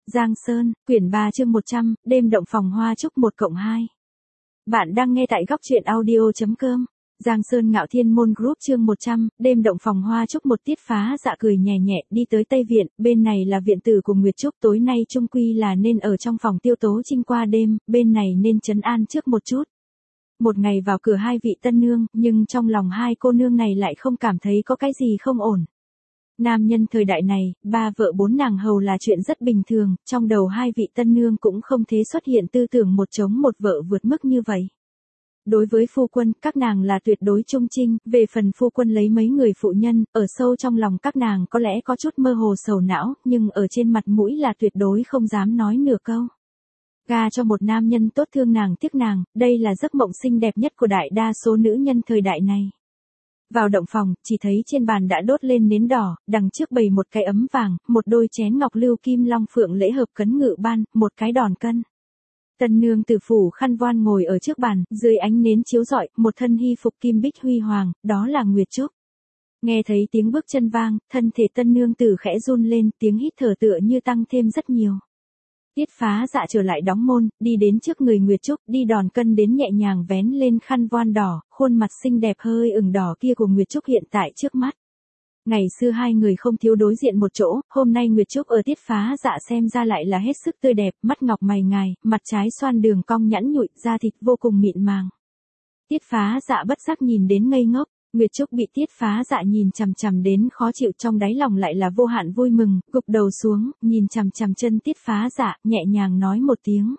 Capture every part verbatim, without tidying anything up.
Giang Sơn, quyển ba chương một trăm, đêm động phòng hoa trúc một cộng hai. Bạn đang nghe tại góc truyện audio.com. Giang Sơn Ngạo Thiên Môn Group chương một trăm, đêm động phòng hoa trúc một. Tiết Phá Dạ cười nhẹ nhẹ đi tới Tây Viện, bên này là viện tử của Nguyệt Trúc, tối nay chung quy là nên ở trong phòng Tiêu Tố Trinh qua đêm, bên này nên trấn an trước một chút. Một ngày vào cửa hai vị tân nương, nhưng trong lòng hai cô nương này lại không cảm thấy có cái gì không ổn. Nam nhân thời đại này, ba vợ bốn nàng hầu là chuyện rất bình thường, trong đầu hai vị tân nương cũng không thế xuất hiện tư tưởng một chống một vợ vượt mức như vậy. Đối với phu quân, các nàng là tuyệt đối trung trinh, về phần phu quân lấy mấy người phụ nhân, ở sâu trong lòng các nàng có lẽ có chút mơ hồ sầu não, nhưng ở trên mặt mũi là tuyệt đối không dám nói nửa câu. Gà cho một nam nhân tốt thương nàng tiếc nàng, đây là giấc mộng xinh đẹp nhất của đại đa số nữ nhân thời đại này. Vào động phòng, chỉ thấy trên bàn đã đốt lên nến đỏ, đằng trước bày một cái ấm vàng, một đôi chén ngọc lưu kim long phượng lễ hợp cấn ngự ban, một cái đòn cân. Tân nương tử phủ khăn voan ngồi ở trước bàn, dưới ánh nến chiếu rọi, một thân hy phục kim bích huy hoàng, đó là Nguyệt Trúc. Nghe thấy tiếng bước chân vang, thân thể tân nương tử khẽ run lên, tiếng hít thở tựa như tăng thêm rất nhiều. Tiết Phá Dạ trở lại đóng môn, đi đến trước người Nguyệt Trúc, đi đòn cân đến nhẹ nhàng vén lên khăn voan đỏ, khuôn mặt xinh đẹp hơi ửng đỏ kia của Nguyệt Trúc hiện tại trước mắt. Ngày xưa hai người không thiếu đối diện một chỗ, hôm nay Nguyệt Trúc ở Tiết Phá Dạ xem ra lại là hết sức tươi đẹp, mắt ngọc mày ngài, mặt trái xoan đường cong nhẵn nhụi, da thịt vô cùng mịn màng. Tiết Phá Dạ bất giác nhìn đến ngây ngốc. Nguyệt Trúc bị Tiết Phá Dạ nhìn chằm chằm đến khó chịu, trong đáy lòng lại là vô hạn vui mừng, gục đầu xuống, nhìn chằm chằm chân Tiết Phá Dạ, nhẹ nhàng nói một tiếng.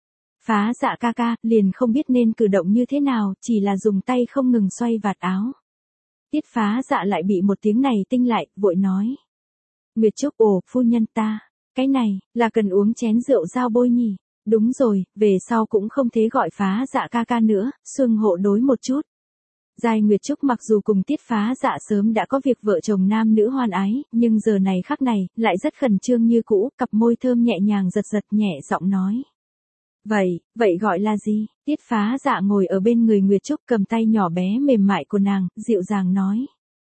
Phá Dạ ca ca, liền không biết nên cử động như thế nào, chỉ là dùng tay không ngừng xoay vạt áo. Tiết Phá Dạ lại bị một tiếng này tinh lại, vội nói. Nguyệt Trúc, ồ, phu nhân ta, cái này, là cần uống chén rượu giao bôi nhỉ? Đúng rồi, về sau cũng không thế gọi Phá Dạ ca ca nữa, xưng hộ đối một chút. Giai Nguyệt Trúc mặc dù cùng Tiết Phá Dạ sớm đã có việc vợ chồng nam nữ hoan ái, nhưng giờ này khắc này, lại rất khẩn trương như cũ, cặp môi thơm nhẹ nhàng giật giật nhẹ giọng nói. Vậy, vậy gọi là gì? Tiết Phá Dạ ngồi ở bên người Nguyệt Trúc cầm tay nhỏ bé mềm mại của nàng, dịu dàng nói.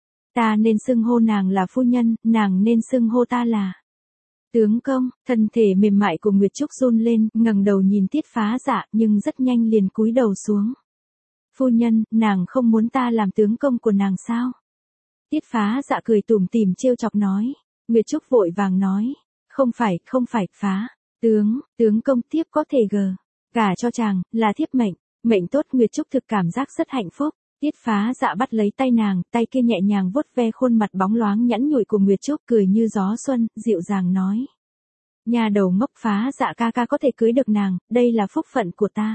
Ta nên xưng hô nàng là phu nhân, nàng nên xưng hô ta là tướng công. Thân thể mềm mại của Nguyệt Trúc run lên, ngẩng đầu nhìn Tiết Phá Dạ, nhưng rất nhanh liền cúi đầu xuống. Phu nhân, nàng không muốn ta làm tướng công của nàng sao? Tiết Phá Dạ cười tủm tỉm trêu chọc nói. Nguyệt Trúc vội vàng nói. Không phải, không phải, phá. Tướng, tướng công tiếp có thể gờ. Gả cho chàng, là thiếp mệnh. Mệnh tốt. Nguyệt Trúc thực cảm giác rất hạnh phúc. Tiết Phá Dạ bắt lấy tay nàng, tay kia nhẹ nhàng vuốt ve khuôn mặt bóng loáng nhẵn nhụi của Nguyệt Trúc, cười như gió xuân, dịu dàng nói. Nhà đầu ngốc, Phá Dạ ca ca có thể cưới được nàng, đây là phúc phận của ta.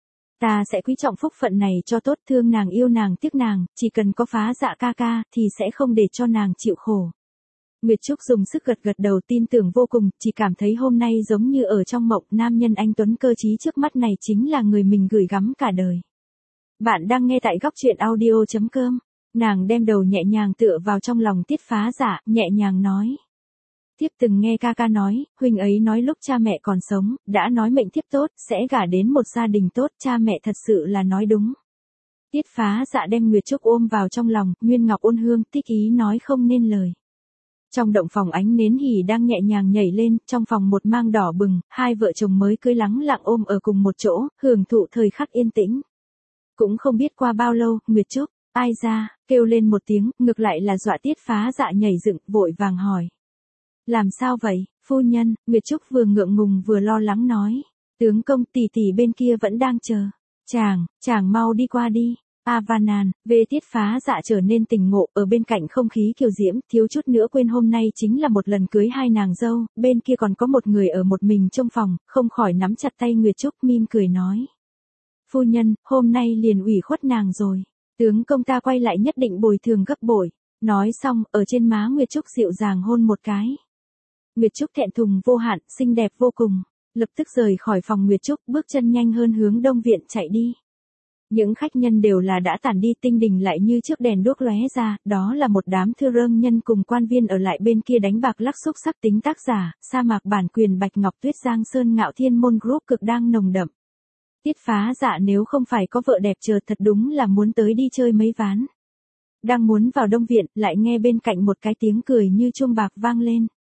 Ta sẽ quý trọng phúc phận này cho tốt, thương nàng yêu nàng tiếc nàng, chỉ cần có Phá Dạ ca ca, thì sẽ không để cho nàng chịu khổ. Nguyệt Trúc dùng sức gật gật đầu tin tưởng vô cùng, chỉ cảm thấy hôm nay giống như ở trong mộng, nam nhân anh tuấn cơ trí trước mắt này chính là người mình gửi gắm cả đời. Bạn đang nghe tại góc truyện audio.com. Nàng đem đầu nhẹ nhàng tựa vào trong lòng Tiết Phá Dạ, nhẹ nhàng nói. Tiếp từng nghe ca ca nói, huynh ấy nói lúc cha mẹ còn sống, đã nói mệnh thiếp tốt, sẽ gả đến một gia đình tốt, cha mẹ thật sự là nói đúng. Tiết Phá Dạ đem Nguyệt Trúc ôm vào trong lòng, Nguyên Ngọc ôn hương, tích ý nói không nên lời. Trong động phòng ánh nến hỉ đang nhẹ nhàng nhảy lên, trong phòng một mang đỏ bừng, hai vợ chồng mới cưới lắng lặng ôm ở cùng một chỗ, hưởng thụ thời khắc yên tĩnh. Cũng không biết qua bao lâu, Nguyệt Trúc, ai ra, kêu lên một tiếng, ngược lại là dọa Tiết Phá Dạ nhảy dựng, vội vàng hỏi. Làm sao vậy, phu nhân? Nguyệt Trúc vừa ngượng ngùng vừa lo lắng nói. Tướng công, tỷ tỷ bên kia vẫn đang chờ. Chàng, chàng mau đi qua đi. A van nàn, về Tiết Phá Dạ trở nên tỉnh ngộ, ở bên cạnh không khí kiều diễm, thiếu chút nữa quên hôm nay chính là một lần cưới hai nàng dâu, bên kia còn có một người ở một mình trong phòng, không khỏi nắm chặt tay Nguyệt Trúc mỉm cười nói. Phu nhân, hôm nay liền ủy khuất nàng rồi. Tướng công ta quay lại nhất định bồi thường gấp bội. Nói xong, ở trên má Nguyệt Trúc dịu dàng hôn một cái. Nguyệt Trúc thẹn thùng vô hạn, xinh đẹp vô cùng. Lập tức rời khỏi phòng Nguyệt Trúc, bước chân nhanh hơn hướng đông viện chạy đi. Những khách nhân đều là đã tản đi, tinh đình lại như trước đèn đuốc lóe ra, đó là một đám thư rơm nhân cùng quan viên ở lại bên kia đánh bạc lắc xúc sắc tính tác giả, sa mạc bản quyền Bạch Ngọc Tuyết Giang Sơn Ngạo Thiên Môn Group cực đang nồng đậm. Tiết Phá Dạ nếu không phải có vợ đẹp chờ thật đúng là muốn tới đi chơi mấy ván. Đang muốn vào đông viện, lại nghe bên cạnh một cái tiếng cười như chuông bạc vang lên.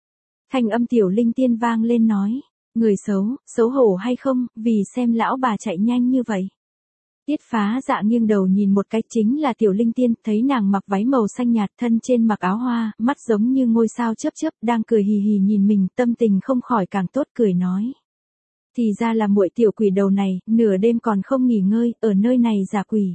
Thanh âm Tiểu Linh Tiên vang lên nói, người xấu, xấu hổ hay không, vì xem lão bà chạy nhanh như vậy. Tiết Phá Dạ nghiêng đầu nhìn một cái, chính là Tiểu Linh Tiên, thấy nàng mặc váy màu xanh nhạt, thân trên mặc áo hoa, mắt giống như ngôi sao chớp chớp, đang cười hì hì nhìn mình, tâm tình không khỏi càng tốt, cười nói. Thì ra là muội tiểu quỷ đầu này, nửa đêm còn không nghỉ ngơi, ở nơi này giả quỷ.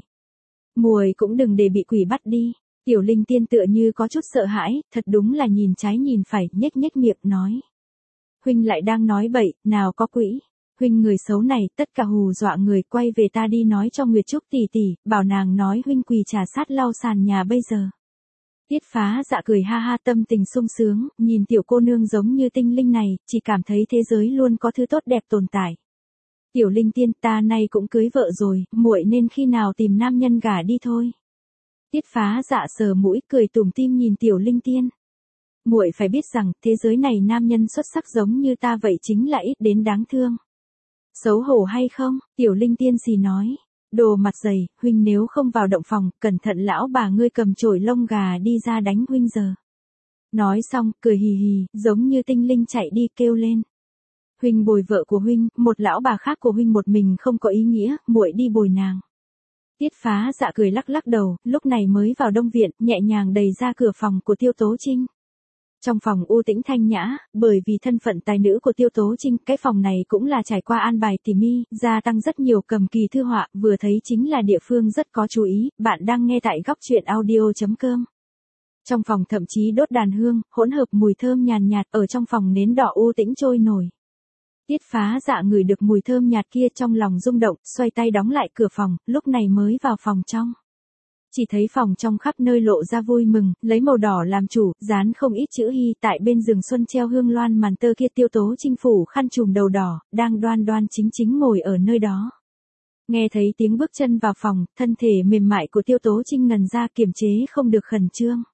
Muội cũng đừng để bị quỷ bắt đi. Tiểu Linh Tiên tựa như có chút sợ hãi, thật đúng là nhìn trái nhìn phải, nhếch nhếch miệng nói. Huynh lại đang nói bậy, nào có quỷ. Huynh người xấu này, tất cả hù dọa người, quay về ta đi nói cho Nguyệt Trúc tỷ tỷ, bảo nàng nói huynh quỳ trà sát lau sàn nhà bây giờ. Tiết Phá Dạ cười ha ha, tâm tình sung sướng, nhìn tiểu cô nương giống như tinh linh này, chỉ cảm thấy thế giới luôn có thứ tốt đẹp tồn tại. Tiểu Linh Tiên, ta nay cũng cưới vợ rồi, muội nên khi nào tìm nam nhân gả đi thôi. Tiết Phá Dạ sờ mũi, cười tủm tỉm nhìn Tiểu Linh Tiên. Muội phải biết rằng, thế giới này nam nhân xuất sắc giống như ta vậy chính là ít đến đáng thương. Xấu hổ hay không? Tiểu Linh Tiên xì nói. Đồ mặt dày, huynh nếu không vào động phòng, cẩn thận lão bà ngươi cầm chổi lông gà đi ra đánh huynh giờ. Nói xong, cười hì hì, giống như tinh linh chạy đi kêu lên. Huynh bồi vợ của huynh, một lão bà khác của huynh một mình không có ý nghĩa, muội đi bồi nàng. Tiết Phá Dạ cười lắc lắc đầu, lúc này mới vào đông viện, nhẹ nhàng đẩy ra cửa phòng của Tiêu Tố Trinh. Trong phòng u tĩnh thanh nhã, bởi vì thân phận tài nữ của Tiêu Tố Trinh, cái phòng này cũng là trải qua an bài tỉ mi, gia tăng rất nhiều cầm kỳ thư họa, vừa thấy chính là địa phương rất có chú ý, bạn đang nghe tại góc truyện audio chấm com. Trong phòng thậm chí đốt đàn hương, hỗn hợp mùi thơm nhàn nhạt, ở trong phòng nến đỏ u tĩnh trôi nổi. Tiết Phá Dạ ngửi được mùi thơm nhạt kia trong lòng rung động, xoay tay đóng lại cửa phòng, lúc này mới vào phòng trong. Chỉ thấy phòng trong khắp nơi lộ ra vui mừng, lấy màu đỏ làm chủ, dán không ít chữ hy, tại bên giường xuân treo hương loan màn tơ kia Tiêu Tố Trinh phủ khăn trùm đầu đỏ, đang đoan đoan chính chính ngồi ở nơi đó. Nghe thấy tiếng bước chân vào phòng, thân thể mềm mại của Tiêu Tố Trinh ngần ra kiềm chế không được khẩn trương.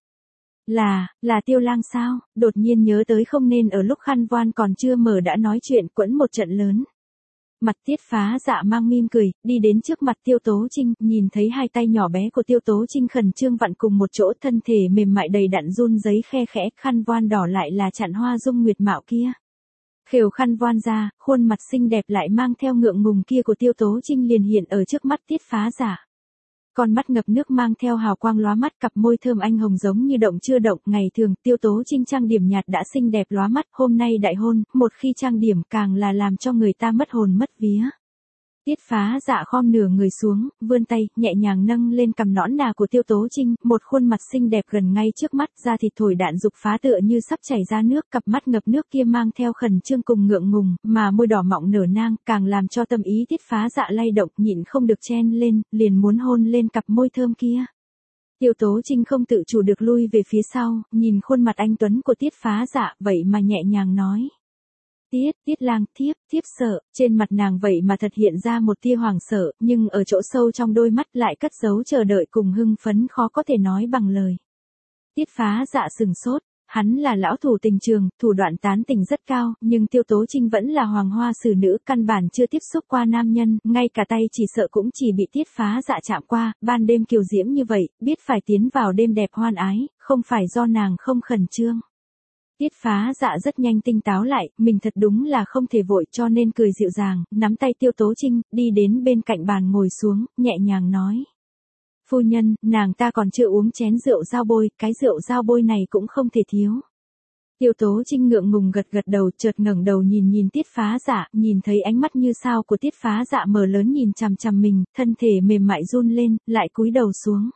Là, là Tiêu Lang sao? Đột nhiên nhớ tới không nên ở lúc khăn voan còn chưa mở đã nói chuyện quẫn một trận lớn. Mặt Tiết Phá Dạ mang mỉm cười, đi đến trước mặt Tiêu Tố Trinh, nhìn thấy hai tay nhỏ bé của Tiêu Tố Trinh khẩn trương vặn cùng một chỗ, thân thể mềm mại đầy đặn run giấy khe khẽ, khăn voan đỏ lại là chặn hoa dung nguyệt mạo kia. Khều khăn voan ra, khuôn mặt xinh đẹp lại mang theo ngượng ngùng kia của Tiêu Tố Trinh liền hiện ở trước mắt Tiết Phá Dạ. Con mắt ngập nước mang theo hào quang lóa mắt, cặp môi thơm anh hồng giống như động chưa động, ngày thường Tiêu Tố Trinh trang điểm nhạt đã xinh đẹp lóa mắt, hôm nay đại hôn, một khi trang điểm càng là làm cho người ta mất hồn mất vía. Tiết Phá Dạ khom nửa người xuống, vươn tay, nhẹ nhàng nâng lên cằm nõn nà của Tiêu Tố Trinh, một khuôn mặt xinh đẹp gần ngay trước mắt, da thịt thổi đạn dục phá tựa như sắp chảy ra nước, cặp mắt ngập nước kia mang theo khẩn trương cùng ngượng ngùng, mà môi đỏ mọng nở nang, càng làm cho tâm ý Tiết Phá Dạ lay động, nhịn không được chen lên, liền muốn hôn lên cặp môi thơm kia. Tiêu Tố Trinh không tự chủ được lui về phía sau, nhìn khuôn mặt anh tuấn của Tiết Phá Dạ, vậy mà nhẹ nhàng nói. Tiết, Tiết Lang, thiếp, thiếp sợ, trên mặt nàng vậy mà thật hiện ra một tia hoảng sợ, nhưng ở chỗ sâu trong đôi mắt lại cất giấu chờ đợi cùng hưng phấn khó có thể nói bằng lời. Tiết Phá Dạ sừng sốt, hắn là lão thủ tình trường, thủ đoạn tán tình rất cao, nhưng Tiêu Tố Trinh vẫn là hoàng hoa xử nữ, căn bản chưa tiếp xúc qua nam nhân, ngay cả tay chỉ sợ cũng chỉ bị Tiết Phá Dạ chạm qua, ban đêm kiều diễm như vậy, biết phải tiến vào đêm đẹp hoan ái, không phải do nàng không khẩn trương. Tiết Phá Dạ rất nhanh tinh táo lại, mình thật đúng là không thể vội cho nên cười dịu dàng, nắm tay Tiêu Tố Trinh, đi đến bên cạnh bàn ngồi xuống, nhẹ nhàng nói. Phu nhân, nàng ta còn chưa uống chén rượu dao bôi, cái rượu dao bôi này cũng không thể thiếu. Tiêu Tố Trinh ngượng ngùng gật gật đầu, chợt ngẩng đầu nhìn nhìn Tiết Phá Dạ, nhìn thấy ánh mắt như sao của Tiết Phá Dạ mở lớn nhìn chằm chằm mình, thân thể mềm mại run lên, lại cúi đầu xuống.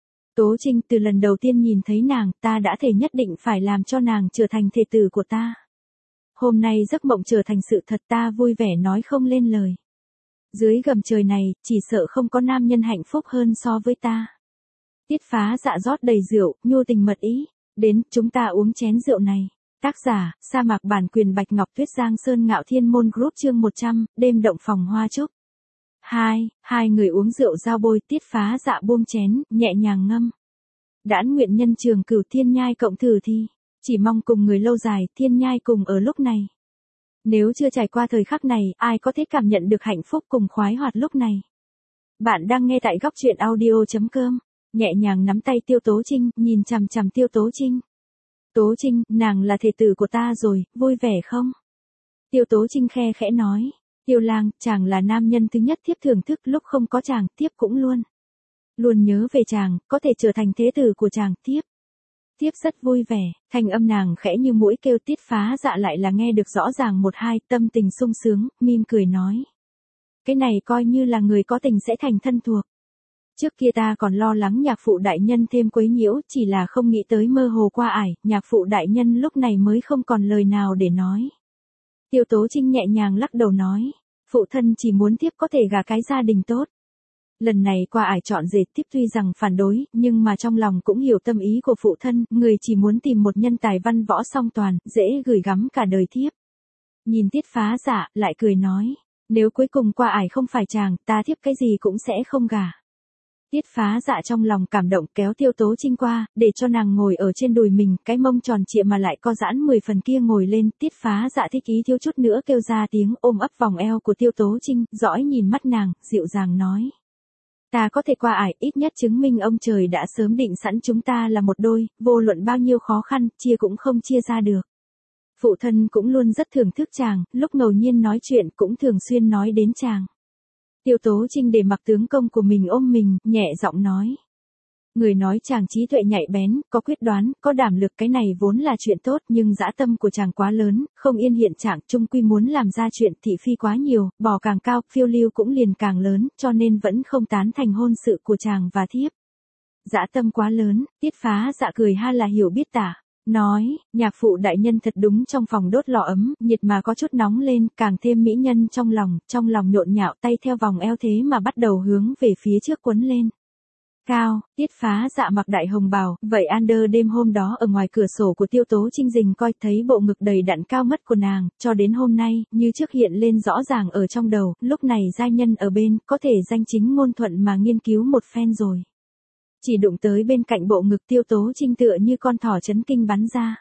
Tố Trinh, từ lần đầu tiên nhìn thấy nàng, ta đã thể nhất định phải làm cho nàng trở thành thê tử của ta. Hôm nay giấc mộng trở thành sự thật, ta vui vẻ nói không lên lời. Dưới gầm trời này, chỉ sợ không có nam nhân hạnh phúc hơn so với ta. Tiết Phá Dạ rót đầy rượu, nhu tình mật ý. Đến, chúng ta uống chén rượu này. Tác giả, sa mạc bản quyền Bạch Ngọc Tuyết, Giang Sơn Ngạo Thiên Môn Group, chương một trăm, đêm động phòng hoa trúc. Hai, hai người uống rượu giao bôi, Tiết Phá Dạ buông chén, nhẹ nhàng ngâm. Đãn nguyện nhân trường cửu thiên nhai cộng thử thi. Chỉ mong cùng người lâu dài, thiên nhai cùng ở lúc này. Nếu chưa trải qua thời khắc này, ai có thể cảm nhận được hạnh phúc cùng khoái hoạt lúc này. Bạn đang nghe tại góc truyện audio chấm com. Nhẹ nhàng nắm tay Tiêu Tố Trinh, nhìn chằm chằm Tiêu Tố Trinh. Tố Trinh, nàng là thể tử của ta rồi, vui vẻ không? Tiêu Tố Trinh khe khẽ nói. Tiêu Lang, chàng là nam nhân thứ nhất thiếp thưởng thức, lúc không có chàng, thiếp cũng luôn. Luôn nhớ về chàng, có thể trở thành thế tử của chàng, thiếp. Thiếp rất vui vẻ, thanh âm nàng khẽ như mũi kêu. Tiết Phá Dạ lại là nghe được rõ ràng một hai, tâm tình sung sướng, mỉm cười nói. Cái này coi như là người có tình sẽ thành thân thuộc. Trước kia ta còn lo lắng nhạc phụ đại nhân thêm quấy nhiễu, chỉ là không nghĩ tới mơ hồ qua ải, nhạc phụ đại nhân lúc này mới không còn lời nào để nói. Tiêu Tố Trinh nhẹ nhàng lắc đầu nói, phụ thân chỉ muốn thiếp có thể gả cái gia đình tốt. Lần này qua ải chọn rể, thiếp tuy rằng phản đối, nhưng mà trong lòng cũng hiểu tâm ý của phụ thân, người chỉ muốn tìm một nhân tài văn võ song toàn, dễ gửi gắm cả đời thiếp. Nhìn Tiết Phá Dạ, lại cười nói, nếu cuối cùng qua ải không phải chàng, ta thiếp cái gì cũng sẽ không gả. Tiết Phá Dạ trong lòng cảm động kéo Tiêu Tố Trinh qua, để cho nàng ngồi ở trên đùi mình, cái mông tròn trịa mà lại co giãn mười phần kia ngồi lên. Tiết Phá Dạ thích ý thiếu chút nữa kêu ra tiếng, ôm ấp vòng eo của Tiêu Tố Trinh, dõi nhìn mắt nàng, dịu dàng nói. Ta có thể qua ải, ít nhất chứng minh ông trời đã sớm định sẵn chúng ta là một đôi, vô luận bao nhiêu khó khăn, chia cũng không chia ra được. Phụ thân cũng luôn rất thưởng thức chàng, lúc ngẫu nhiên nói chuyện cũng thường xuyên nói đến chàng. Tiêu Tố Trinh để mặc tướng công của mình ôm mình, nhẹ giọng nói. Người nói chàng trí tuệ nhạy bén, có quyết đoán, có đảm lực, cái này vốn là chuyện tốt, nhưng dã tâm của chàng quá lớn, không yên hiện trạng, chung quy muốn làm ra chuyện thị phi quá nhiều, bò càng cao, phiêu lưu cũng liền càng lớn, cho nên vẫn không tán thành hôn sự của chàng và thiếp. Dã tâm quá lớn. Tiết Phá Dạ cười ha là hiểu biết tả. Nói, nhạc phụ đại nhân thật đúng trong phòng đốt lò ấm, nhiệt mà có chút nóng lên, càng thêm mỹ nhân trong lòng, trong lòng nhộn nhạo, tay theo vòng eo thế mà bắt đầu hướng về phía trước quấn lên. Cao, Tiết Phá Dạ mặc đại hồng bào, vậy Ander đêm hôm đó ở ngoài cửa sổ của Tiêu Tố Trinh rình coi thấy bộ ngực đầy đặn cao mất của nàng, cho đến hôm nay, như trước hiện lên rõ ràng ở trong đầu, lúc này giai nhân ở bên, có thể danh chính ngôn thuận mà nghiên cứu một phen rồi. Chỉ đụng tới bên cạnh bộ ngực Tiêu Tố Trinh tựa như con thỏ chấn kinh bắn ra.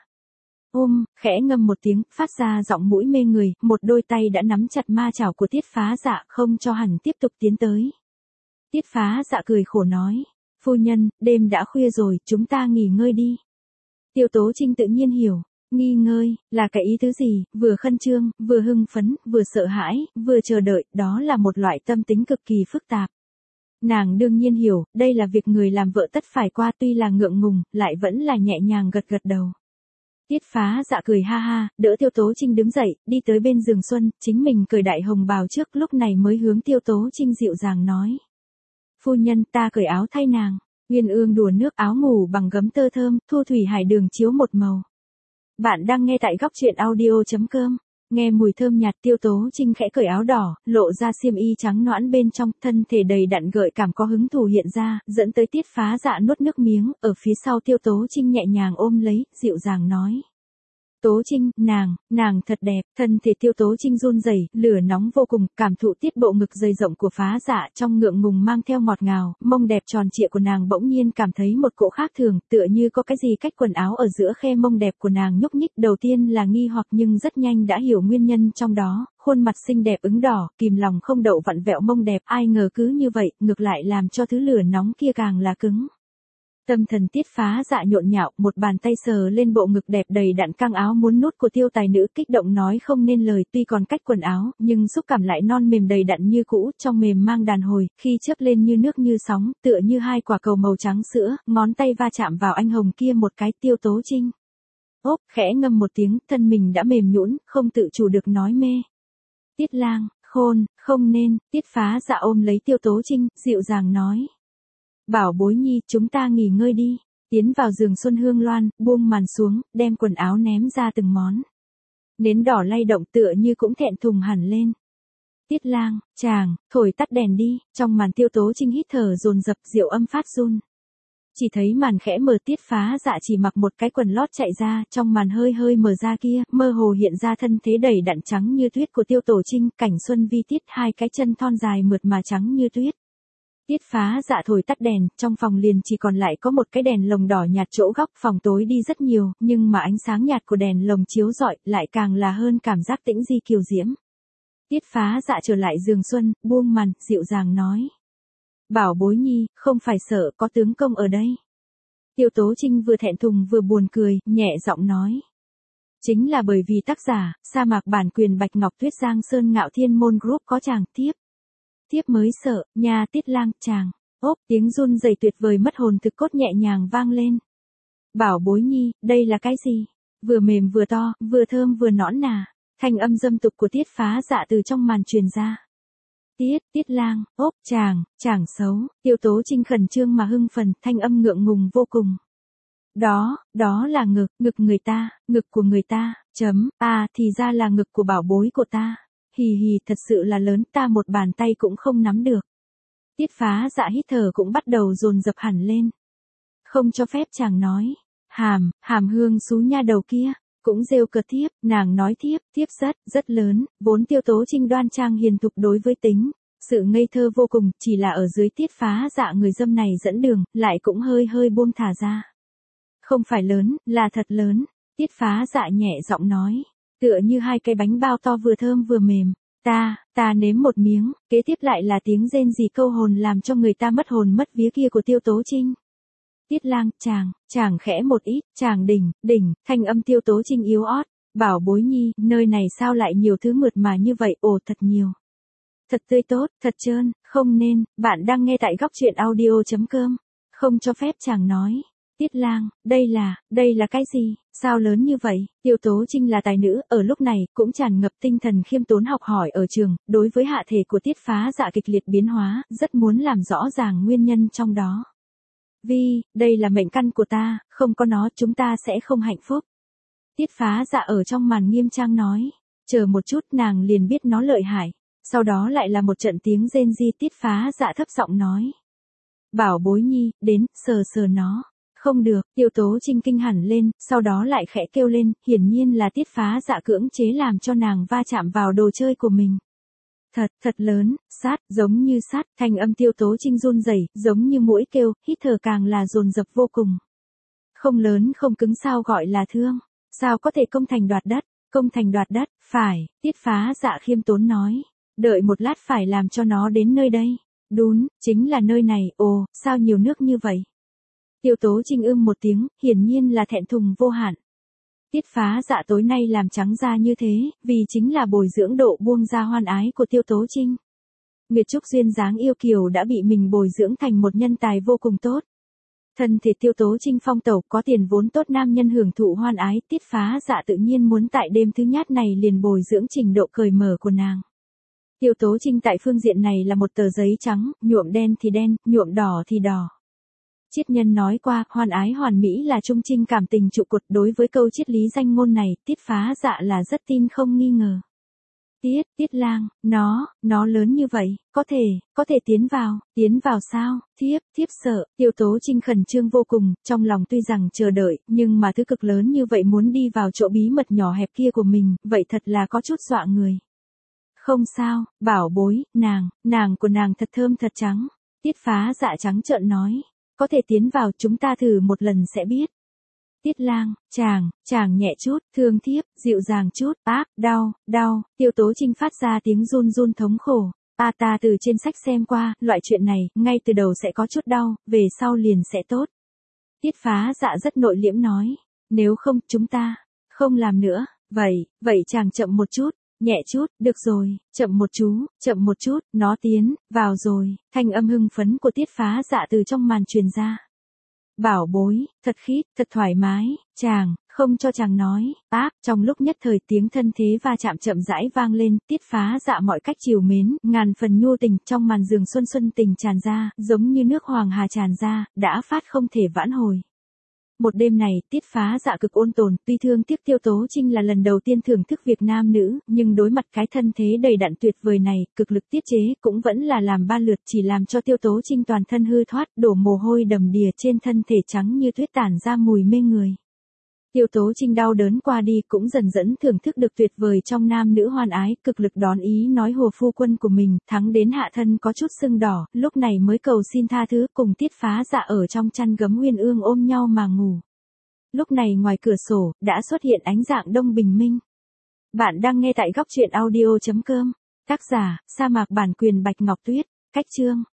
Ôm, khẽ ngâm một tiếng, phát ra giọng mũi mê người, một đôi tay đã nắm chặt ma chảo của Tiết Phá Dạ, không cho hắn tiếp tục tiến tới. Tiết Phá Dạ cười khổ nói, phu nhân, đêm đã khuya rồi, chúng ta nghỉ ngơi đi. Tiêu Tố Trinh tự nhiên hiểu, nghỉ ngơi, là cái ý tứ gì, vừa khẩn trương, vừa hưng phấn, vừa sợ hãi, vừa chờ đợi, đó là một loại tâm tính cực kỳ phức tạp. Nàng đương nhiên hiểu, đây là việc người làm vợ tất phải qua, tuy là ngượng ngùng, lại vẫn là nhẹ nhàng gật gật đầu. Tiết Phá Dạ cười ha ha, đỡ Tiêu Tố Trinh đứng dậy, đi tới bên giường xuân, chính mình cởi đại hồng bào trước, lúc này mới hướng Tiêu Tố Trinh dịu dàng nói. Phu nhân, ta cởi áo thay nàng. Uyên ương đùa nước, áo ngủ bằng gấm tơ thơm, thu thủy hải đường chiếu một màu. Bạn đang nghe tại góc truyện audio chấm com. Nghe mùi thơm nhạt, Tiêu Tố Trinh khẽ cởi áo đỏ, lộ ra xiêm y trắng nõn bên trong, thân thể đầy đặn gợi cảm có hứng thú hiện ra, dẫn tới Tiết Phá Dạ nuốt nước miếng, ở phía sau Tiêu Tố Trinh nhẹ nhàng ôm lấy, dịu dàng nói. Tố Trinh, nàng, nàng thật đẹp, thân thể Tiêu Tố Trinh run rẩy, lửa nóng vô cùng, cảm thụ tiết bộ ngực dày rộng của Phá Dạ, trong ngượng ngùng mang theo ngọt ngào, mông đẹp tròn trịa của nàng bỗng nhiên cảm thấy một cỗ khác thường, tựa như có cái gì cách quần áo ở giữa khe mông đẹp của nàng nhúc nhích, đầu tiên là nghi hoặc nhưng rất nhanh đã hiểu nguyên nhân trong đó, khuôn mặt xinh đẹp ửng đỏ, kìm lòng không đậu vặn vẹo mông đẹp, ai ngờ cứ như vậy, ngược lại làm cho thứ lửa nóng kia càng là cứng. Tâm thần Tiết Phá Dạ nhộn nhạo, một bàn tay sờ lên bộ ngực đẹp đầy đặn căng áo muốn nút của Tiêu tài nữ, kích động nói không nên lời, tuy còn cách quần áo, nhưng xúc cảm lại non mềm đầy đặn như cũ, trong mềm mang đàn hồi, khi chớp lên như nước như sóng, tựa như hai quả cầu màu trắng sữa, ngón tay va chạm vào anh hồng kia một cái. Tiêu Tố Trinh ốp, khẽ ngâm một tiếng, thân mình đã mềm nhũn, không tự chủ được nói mê. Tiết Lang, khôn, không nên. Tiết Phá Dạ ôm lấy Tiêu Tố Trinh, dịu dàng nói. Bảo bối nhi, chúng ta nghỉ ngơi đi. Tiến vào giường Xuân Hương Loan, buông màn xuống, đem quần áo ném ra từng món. Nến đỏ lay động tựa như cũng thẹn thùng hẳn lên. Tiết Lang, chàng, thổi tắt đèn đi. Trong màn Tiêu Tố Trinh hít thở dồn dập, diệu âm phát run. Chỉ thấy màn khẽ mở, Tiết Phá Dạ chỉ mặc một cái quần lót chạy ra, trong màn hơi hơi mở ra kia, mơ hồ hiện ra thân thế đầy đặn trắng như tuyết của Tiêu Tổ Trinh, cảnh xuân vi tiết, hai cái chân thon dài mượt mà trắng như tuyết. Tiết Phá Dạ thổi tắt đèn, trong phòng liền chỉ còn lại có một cái đèn lồng đỏ nhạt, chỗ góc phòng tối đi rất nhiều, nhưng mà ánh sáng nhạt của đèn lồng chiếu rọi lại càng là hơn cảm giác tĩnh di kiều diễm. Tiết Phá Dạ trở lại giường xuân, buông màn, dịu dàng nói. Bảo bối nhi, không phải sợ, có tướng công ở đây. Tiêu Tố Trinh vừa thẹn thùng vừa buồn cười, nhẹ giọng nói. Chính là bởi vì tác giả, sa mạc bản quyền Bạch Ngọc Tuyết Giang Sơn Ngạo Thiên Môn Group có chàng tiếp. Tiếp mới sợ, nha Tiết Lang, chàng. Ốp, tiếng run rẩy tuyệt vời mất hồn thực cốt nhẹ nhàng vang lên. Bảo bối nhi, đây là cái gì? Vừa mềm vừa to, vừa thơm vừa nõn nà. Thanh âm dâm tục của Tiết Phá Dạ từ trong màn truyền ra. Tiết, Tiết Lang, ốp, chàng, chàng xấu. Tiêu Tố Trinh khẩn trương mà hưng phần, thanh âm ngượng ngùng vô cùng. Đó, đó là ngực, ngực người ta, ngực của người ta, chấm, à thì ra là ngực của bảo bối của ta. Hì hì, thật sự là lớn, ta một bàn tay cũng không nắm được. Tiết Phá Dạ hít thở cũng bắt đầu dồn dập hẳn lên. Không cho phép chàng nói. Hàm, hàm hương xú nha đầu kia, cũng rêu cợt thiếp, nàng nói thiếp, thiếp rất, rất lớn, vốn Tiêu Tố Trinh đoan trang hiền thục đối với tính. Sự ngây thơ vô cùng, chỉ là ở dưới Tiết Phá Dạ người dâm này dẫn đường, lại cũng hơi hơi buông thả ra. Không phải lớn, là thật lớn. Tiết Phá Dạ nhẹ giọng nói. Tựa như hai cái bánh bao to vừa thơm vừa mềm. Ta, ta nếm một miếng, kế tiếp lại là tiếng rên rỉ câu hồn làm cho người ta mất hồn mất vía kia của Tiêu Tố Trinh. Tiết Lang, chàng, chàng khẽ một ít, chàng đỉnh, đỉnh, thanh âm Tiêu Tố Trinh yếu ớt. Bảo bối nhi, nơi này sao lại nhiều thứ mượt mà như vậy, ồ thật nhiều. Thật tươi tốt, thật trơn, không nên, bạn đang nghe tại góc truyện audio chấm com. Không cho phép chàng nói. Tiết Lang, đây là, đây là cái gì, sao lớn như vậy? Tiêu Tố Trinh là tài nữ, ở lúc này, cũng tràn ngập tinh thần khiêm tốn học hỏi ở trường, đối với hạ thể của Tiết Phá Dạ kịch liệt biến hóa, rất muốn làm rõ ràng nguyên nhân trong đó. Vi, đây là mệnh căn của ta, không có nó chúng ta sẽ không hạnh phúc. Tiết Phá Dạ ở trong màn nghiêm trang nói, chờ một chút nàng liền biết nó lợi hại, sau đó lại là một trận tiếng rên ri. Tiết Phá Dạ thấp giọng nói. Bảo bối nhi, đến, sờ sờ nó. Không được, Tiêu Tố Trinh kinh hẳn lên, sau đó lại khẽ kêu lên, hiển nhiên là Tiết Phá Dạ cưỡng chế làm cho nàng va chạm vào đồ chơi của mình. Thật, thật lớn, sát, giống như sát, thanh âm Tiêu Tố Trinh run rẩy, giống như mũi kêu, hít thở càng là dồn dập vô cùng. Không lớn không cứng sao gọi là thương, sao có thể công thành đoạt đất, công thành đoạt đất, phải, Tiết Phá Dạ khiêm tốn nói, đợi một lát phải làm cho nó đến nơi đây, đún, chính là nơi này, ồ, sao nhiều nước như vậy. Tiêu Tố Trinh ưm một tiếng, hiển nhiên là thẹn thùng vô hạn. Tiết Phá Dạ tối nay làm trắng da như thế, vì chính là bồi dưỡng độ buông ra hoan ái của Tiêu Tố Trinh. Nguyệt Trúc duyên dáng yêu kiều đã bị mình bồi dưỡng thành một nhân tài vô cùng tốt. Thân thể Tiêu Tố Trinh phong tẩu có tiền vốn tốt nam nhân hưởng thụ hoan ái, Tiết Phá Dạ tự nhiên muốn tại đêm thứ nhát này liền bồi dưỡng trình độ cởi mở của nàng. Tiêu Tố Trinh tại phương diện này là một tờ giấy trắng, nhuộm đen thì đen, nhuộm đỏ thì đỏ. Triết nhân nói qua, hoan ái hoàn mỹ là trung trinh cảm tình trụ cột, đối với câu triết lý danh ngôn này, Tiết Phá Dạ là rất tin không nghi ngờ. Tiết, Tiết Lang, nó, nó lớn như vậy, có thể, có thể tiến vào, tiến vào sao, thiếp, thiếp sợ, Tiêu Tố Trinh khẩn trương vô cùng, trong lòng tuy rằng chờ đợi, nhưng mà thứ cực lớn như vậy muốn đi vào chỗ bí mật nhỏ hẹp kia của mình, vậy thật là có chút dọa người. Không sao, bảo bối, nàng, nàng của nàng thật thơm thật trắng, Tiết Phá Dạ trắng trợn nói. Có thể tiến vào, chúng ta thử một lần sẽ biết. Tiết Lang, chàng, chàng nhẹ chút, thương thiếp, dịu dàng chút, áp, đau, đau, Tiêu Tố Trinh phát ra tiếng run run thống khổ. A ta từ trên sách xem qua, loại chuyện này, ngay từ đầu sẽ có chút đau, về sau liền sẽ tốt. Tiết Phá Dạ rất nội liễm nói, nếu không, chúng ta, không làm nữa, vậy, vậy chàng chậm một chút. Nhẹ chút, được rồi, chậm một chú, chậm một chút, nó tiến, vào rồi, thanh âm hưng phấn của Tiết Phá Dạ từ trong màn truyền ra. Bảo bối, thật khít, thật thoải mái, chàng, không cho chàng nói, áp, trong lúc nhất thời tiếng thân thế va chạm chậm rãi vang lên, Tiết Phá Dạ mọi cách chiều mến, ngàn phần nhu tình trong màn giường xuân xuân tình tràn ra, giống như nước hoàng hà tràn ra, đã phát không thể vãn hồi. Một đêm này, Tiết Phá Dạ cực ôn tồn, tuy thương tiếc Tiêu Tố Trinh là lần đầu tiên thưởng thức việc nam nữ, nhưng đối mặt cái thân thế đầy đặn tuyệt vời này, cực lực tiết chế, cũng vẫn là làm ba lượt, chỉ làm cho Tiêu Tố Trinh toàn thân hư thoát, đổ mồ hôi đầm đìa trên thân thể trắng như tuyết tản ra mùi mê người. Tiêu Tố Trinh đau đớn qua đi cũng dần dần thưởng thức được tuyệt vời trong nam nữ hoan ái, cực lực đón ý nói hồ phu quân của mình, thắng đến hạ thân có chút sưng đỏ, lúc này mới cầu xin tha thứ, cùng Tiết Phá Dạ ở trong chăn gấm uyên ương ôm nhau mà ngủ. Lúc này ngoài cửa sổ, đã xuất hiện ánh dạng đông bình minh. Bạn đang nghe tại góc truyện audio chấm com. Tác giả, sa mạc bản quyền Bạch Ngọc Tuyết. Cách chương.